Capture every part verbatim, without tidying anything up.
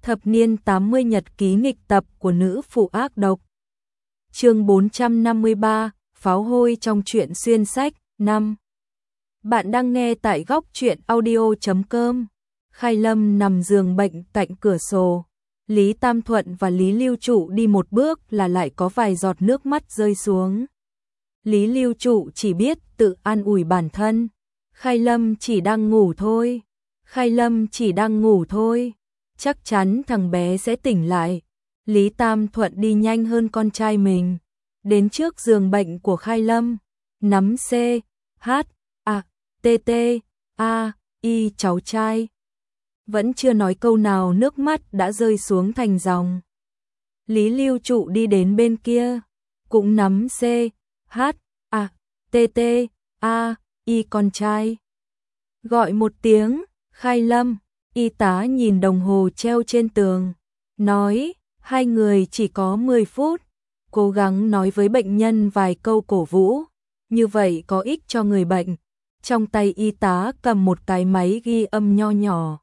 Thập niên tám mươi nhật ký nghịch tập của nữ phụ ác độc. Chương bốn trăm năm mươi ba, pháo hôi trong truyện xuyên sách năm. Bạn đang nghe tại góc truyện audio chấm com. Khai Lâm nằm giường bệnh cạnh cửa sổ. Lý Tam Thuận và Lý Lưu Trụ đi một bước là lại có vài giọt nước mắt rơi xuống. Lý Lưu Trụ chỉ biết tự an ủi bản thân. Khai Lâm chỉ đang ngủ thôi. Khai Lâm chỉ đang ngủ thôi. Chắc chắn thằng bé sẽ tỉnh lại. Lý Tam Thuận đi nhanh hơn con trai mình. Đến trước giường bệnh của Khai Lâm. Nắm C, H, A, T, T, A, Y cháu trai. Vẫn chưa nói câu nào nước mắt đã rơi xuống thành dòng. Lý Lưu Trụ đi đến bên kia. Cũng nắm C, H, A, T, T, A, Y con trai. Gọi một tiếng, Khai Lâm. Y tá nhìn đồng hồ treo trên tường, nói, hai người chỉ có mười phút, cố gắng nói với bệnh nhân vài câu cổ vũ, như vậy có ích cho người bệnh. Trong tay y tá cầm một cái máy ghi âm nho nhỏ.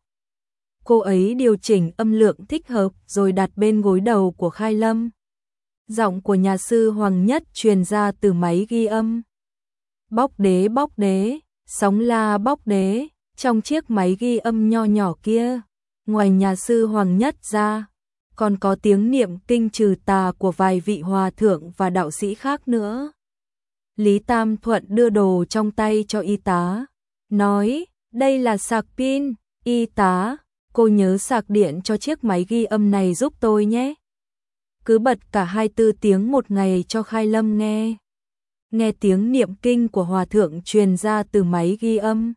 Cô ấy điều chỉnh âm lượng thích hợp rồi đặt bên gối đầu của Khai Lâm. Giọng của nhà sư Hoàng Nhất truyền ra từ máy ghi âm. Bóc đế bóc đế, sóng la bóc đế. Trong chiếc máy ghi âm nho nhỏ kia, ngoài nhà sư Hoàng Nhất ra, còn có tiếng niệm kinh trừ tà của vài vị hòa thượng và đạo sĩ khác nữa. Lý Tam Thuận đưa đồ trong tay cho y tá, nói, đây là sạc pin, y tá, cô nhớ sạc điện cho chiếc máy ghi âm này giúp tôi nhé. Cứ bật cả hai mươi bốn tiếng một ngày cho Khai Lâm nghe. Nghe tiếng niệm kinh của hòa thượng truyền ra từ máy ghi âm.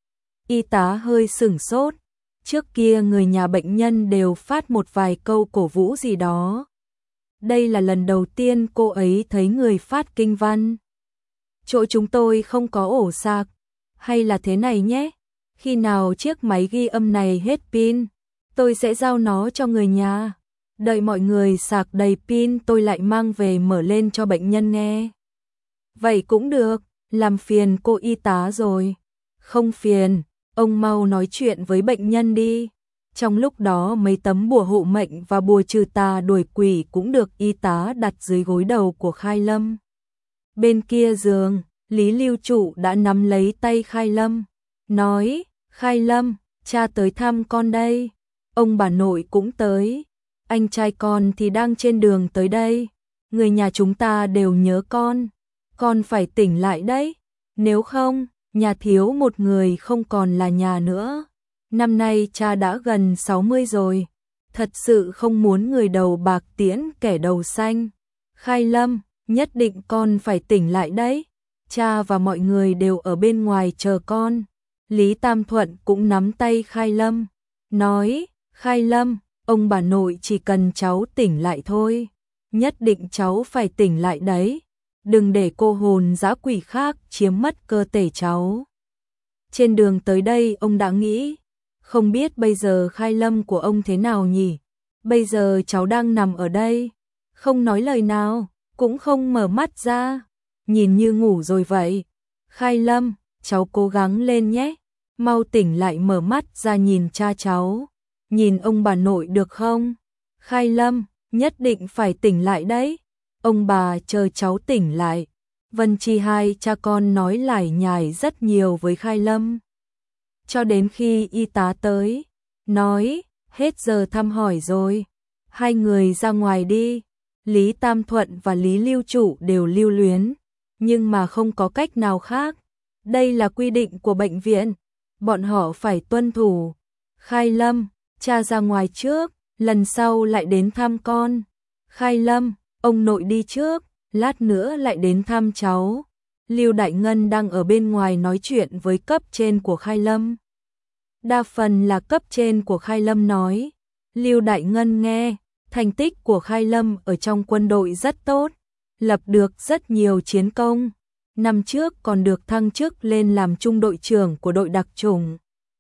Y tá hơi sửng sốt, trước kia người nhà bệnh nhân đều phát một vài câu cổ vũ gì đó. Đây là lần đầu tiên cô ấy thấy người phát kinh văn. Chỗ chúng tôi không có ổ sạc, hay là thế này nhé, khi nào chiếc máy ghi âm này hết pin, tôi sẽ giao nó cho người nhà. Đợi mọi người sạc đầy pin tôi lại mang về mở lên cho bệnh nhân nghe. Vậy cũng được, làm phiền cô y tá rồi. Không phiền. Ông mau nói chuyện với bệnh nhân đi. Trong lúc đó mấy tấm bùa hộ mệnh và bùa trừ tà đuổi quỷ cũng được y tá đặt dưới gối đầu của Khai Lâm. Bên kia giường, Lý Lưu Trụ đã nắm lấy tay Khai Lâm, nói, Khai Lâm, cha tới thăm con đây. Ông bà nội cũng tới. Anh trai con thì đang trên đường tới đây. Người nhà chúng ta đều nhớ con. Con phải tỉnh lại đấy. Nếu không, nhà thiếu một người không còn là nhà nữa. Năm nay cha đã gần sáu mươi rồi. Thật sự không muốn người đầu bạc tiễn kẻ đầu xanh. Khai Lâm, nhất định con phải tỉnh lại đấy. Cha và mọi người đều ở bên ngoài chờ con. Lý Tam Thuận cũng nắm tay Khai Lâm, nói, Khai Lâm, ông bà nội chỉ cần cháu tỉnh lại thôi. Nhất định cháu phải tỉnh lại đấy. Đừng để cô hồn dã quỷ khác chiếm mất cơ thể cháu. Trên đường tới đây ông đã nghĩ, không biết bây giờ Khai Lâm của ông thế nào nhỉ? Bây giờ cháu đang nằm ở đây, không nói lời nào, cũng không mở mắt ra, nhìn như ngủ rồi vậy. Khai Lâm, cháu cố gắng lên nhé, mau tỉnh lại mở mắt ra nhìn cha cháu, nhìn ông bà nội được không? Khai Lâm, nhất định phải tỉnh lại đấy. Ông bà chờ cháu tỉnh lại. Vân Chi hai cha con nói lải nhải rất nhiều với Khai Lâm. Cho đến khi y tá tới, nói, hết giờ thăm hỏi rồi. Hai người ra ngoài đi. Lý Tam Thuận và Lý Lưu Trụ đều lưu luyến, nhưng mà không có cách nào khác. Đây là quy định của bệnh viện, bọn họ phải tuân thủ. Khai Lâm, cha ra ngoài trước, lần sau lại đến thăm con. Khai Lâm, ông nội đi trước, lát nữa lại đến thăm cháu. Lưu Đại Ngân đang ở bên ngoài nói chuyện với cấp trên của Khai Lâm. Đa phần là cấp trên của Khai Lâm nói. Lưu Đại Ngân nghe, thành tích của Khai Lâm ở trong quân đội rất tốt, lập được rất nhiều chiến công. Năm trước còn được thăng chức lên làm trung đội trưởng của đội đặc chủng.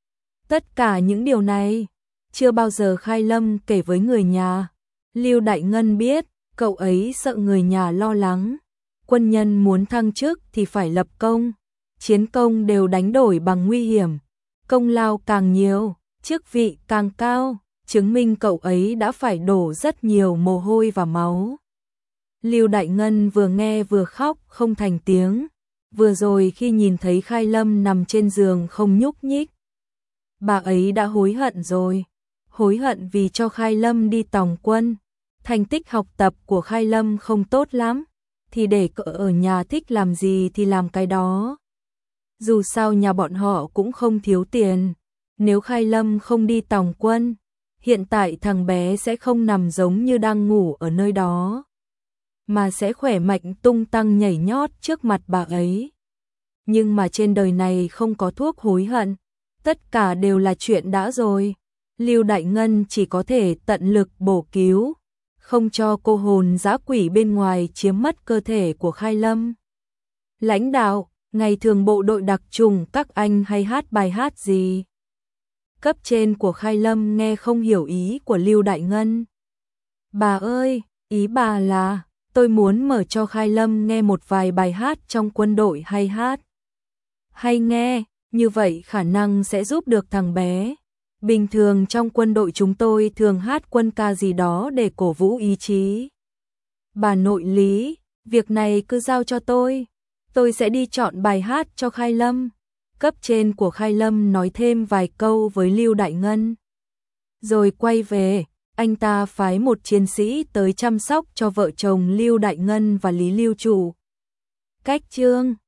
Tất cả những điều này, chưa bao giờ Khai Lâm kể với người nhà. Lưu Đại Ngân biết, cậu ấy sợ người nhà lo lắng. Quân nhân muốn thăng chức thì phải lập công. Chiến công đều đánh đổi bằng nguy hiểm. Công lao càng nhiều, chức vị càng cao, chứng minh cậu ấy đã phải đổ rất nhiều mồ hôi và máu. Lưu Đại Ngân vừa nghe vừa khóc không thành tiếng, vừa rồi khi nhìn thấy Khai Lâm nằm trên giường không nhúc nhích. Bà ấy đã hối hận rồi, hối hận vì cho Khai Lâm đi tòng quân. Thành tích học tập của Khai Lâm không tốt lắm, thì để cậu ở nhà thích làm gì thì làm cái đó. Dù sao nhà bọn họ cũng không thiếu tiền, nếu Khai Lâm không đi tòng quân, hiện tại thằng bé sẽ không nằm giống như đang ngủ ở nơi đó, mà sẽ khỏe mạnh tung tăng nhảy nhót trước mặt bà ấy. Nhưng mà trên đời này không có thuốc hối hận, tất cả đều là chuyện đã rồi. Lưu Đại Ngân chỉ có thể tận lực bổ cứu, không cho cô hồn dã quỷ bên ngoài chiếm mất cơ thể của Khai Lâm. Lãnh đạo, ngày thường bộ đội đặc trùng các anh hay hát bài hát gì? Cấp trên của Khai Lâm nghe không hiểu ý của Lưu Đại Ngân. Bà ơi, ý bà là tôi muốn mở cho Khai Lâm nghe một vài bài hát trong quân đội hay hát. Hay nghe, như vậy khả năng sẽ giúp được thằng bé. Bình thường trong quân đội chúng tôi thường hát quân ca gì đó để cổ vũ ý chí. Bà nội Lý, việc này cứ giao cho tôi. Tôi sẽ đi chọn bài hát cho Khai Lâm. Cấp trên của Khai Lâm nói thêm vài câu với Lưu Đại Ngân. Rồi quay về, anh ta phái một chiến sĩ tới chăm sóc cho vợ chồng Lưu Đại Ngân và Lý Lưu Chủ. Cách chương